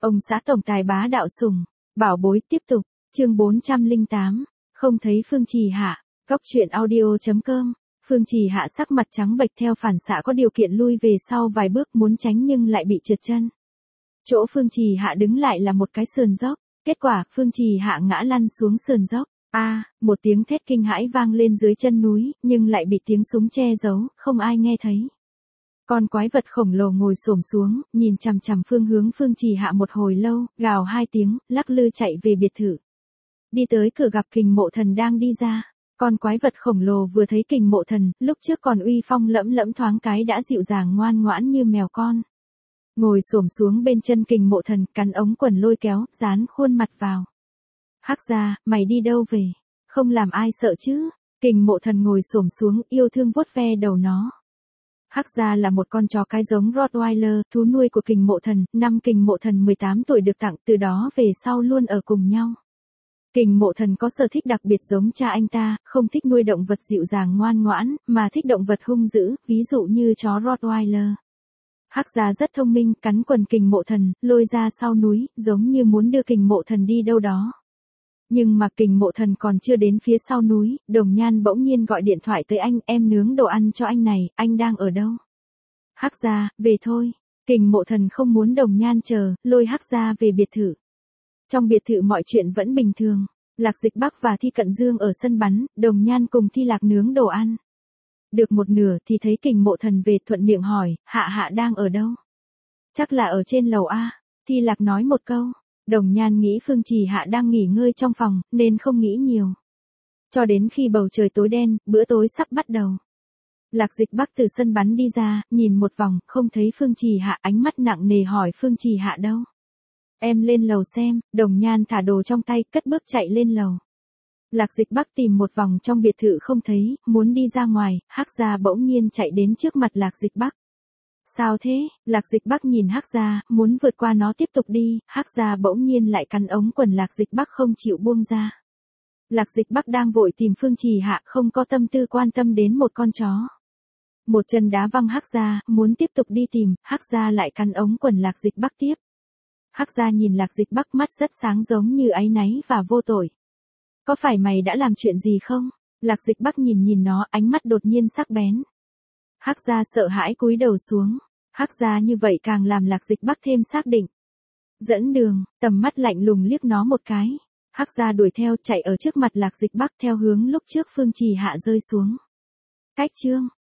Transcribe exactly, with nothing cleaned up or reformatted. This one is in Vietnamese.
Ông xã tổng tài bá đạo sủng, bảo bối tiếp tục, chương bốn trăm lẻ tám, không thấy Phương Trì Hạ, góc truyện audio.com, Phương Trì Hạ sắc mặt trắng bệch theo phản xạ có điều kiện lui về sau vài bước muốn tránh nhưng lại bị trượt chân. Chỗ Phương Trì Hạ đứng lại là một cái sườn dốc, kết quả Phương Trì Hạ ngã lăn xuống sườn dốc. A, à, một tiếng thét kinh hãi vang lên dưới chân núi, nhưng lại bị tiếng súng che giấu, không ai nghe thấy. Con quái vật khổng lồ ngồi xổm xuống, nhìn chằm chằm phương hướng Phương Trì Hạ một hồi lâu, gào hai tiếng, lắc lư chạy về biệt thự. Đi tới cửa gặp Kình Mộ Thần đang đi ra. Con quái vật khổng lồ vừa thấy Kình Mộ Thần, lúc trước còn uy phong lẫm lẫm thoáng cái đã dịu dàng ngoan ngoãn như mèo con. Ngồi xổm xuống bên chân Kình Mộ Thần, cắn ống quần lôi kéo, dán khuôn mặt vào. Hắc gia, mày đi đâu về? Không làm ai sợ chứ? Kình Mộ Thần ngồi xổm xuống, yêu thương vuốt ve đầu nó. Hắc gia là một con chó cái giống Rottweiler, thú nuôi của Kình Mộ Thần, năm Kình Mộ Thần mười tám tuổi được tặng, từ đó về sau luôn ở cùng nhau. Kình Mộ Thần có sở thích đặc biệt giống cha anh ta, không thích nuôi động vật dịu dàng ngoan ngoãn, mà thích động vật hung dữ, ví dụ như chó Rottweiler. Hắc gia rất thông minh, cắn quần Kình Mộ Thần, lôi ra sau núi, giống như muốn đưa Kình Mộ Thần đi đâu đó. Nhưng mà Kình Mộ Thần còn chưa đến phía sau núi, Đồng Nhan bỗng nhiên gọi điện thoại tới anh, em nướng đồ ăn cho anh này, anh đang ở đâu? Hắc gia, về thôi. Kình Mộ Thần không muốn Đồng Nhan chờ, lôi Hắc gia về biệt thự. Trong biệt thự mọi chuyện vẫn bình thường, Lạc Dịch Bắc và Thi Cận Dương ở sân bắn, Đồng Nhan cùng Thi Lạc nướng đồ ăn. Được một nửa thì thấy Kình Mộ Thần về, thuận miệng hỏi, Hạ Hạ đang ở đâu? Chắc là ở trên lầu A, Thi Lạc nói một câu. Đồng Nhan nghĩ Phương Trì Hạ đang nghỉ ngơi trong phòng, nên không nghĩ nhiều. Cho đến khi bầu trời tối đen, bữa tối sắp bắt đầu. Lạc Dịch Bắc từ sân bắn đi ra, nhìn một vòng, không thấy Phương Trì Hạ, ánh mắt nặng nề hỏi Phương Trì Hạ đâu? Em lên lầu xem. Đồng Nhan thả đồ trong tay, cất bước chạy lên lầu. Lạc Dịch Bắc tìm một vòng trong biệt thự không thấy, muốn đi ra ngoài, Hắc gia bỗng nhiên chạy đến trước mặt Lạc Dịch Bắc. Sao thế? Lạc Dịch Bắc nhìn Hắc gia, muốn vượt qua nó tiếp tục đi, Hắc gia bỗng nhiên lại cắn ống quần Lạc Dịch Bắc không chịu buông ra. Lạc Dịch Bắc đang vội tìm Phương Trì Hạ, không có tâm tư quan tâm đến một con chó. Một chân đá văng Hắc gia, muốn tiếp tục đi tìm, Hắc gia lại cắn ống quần Lạc Dịch Bắc tiếp. Hắc gia nhìn Lạc Dịch Bắc mắt rất sáng giống như áy náy và vô tội. Có phải mày đã làm chuyện gì không? Lạc Dịch Bắc nhìn nhìn nó, ánh mắt đột nhiên sắc bén. Hắc gia sợ hãi cúi đầu xuống. Hắc gia như vậy càng làm Lạc Dịch Bắc thêm xác định. Dẫn đường, tầm mắt lạnh lùng liếc nó một cái. Hắc gia đuổi theo, chạy ở trước mặt Lạc Dịch Bắc theo hướng lúc trước Phương Trì Hạ rơi xuống. Cách chương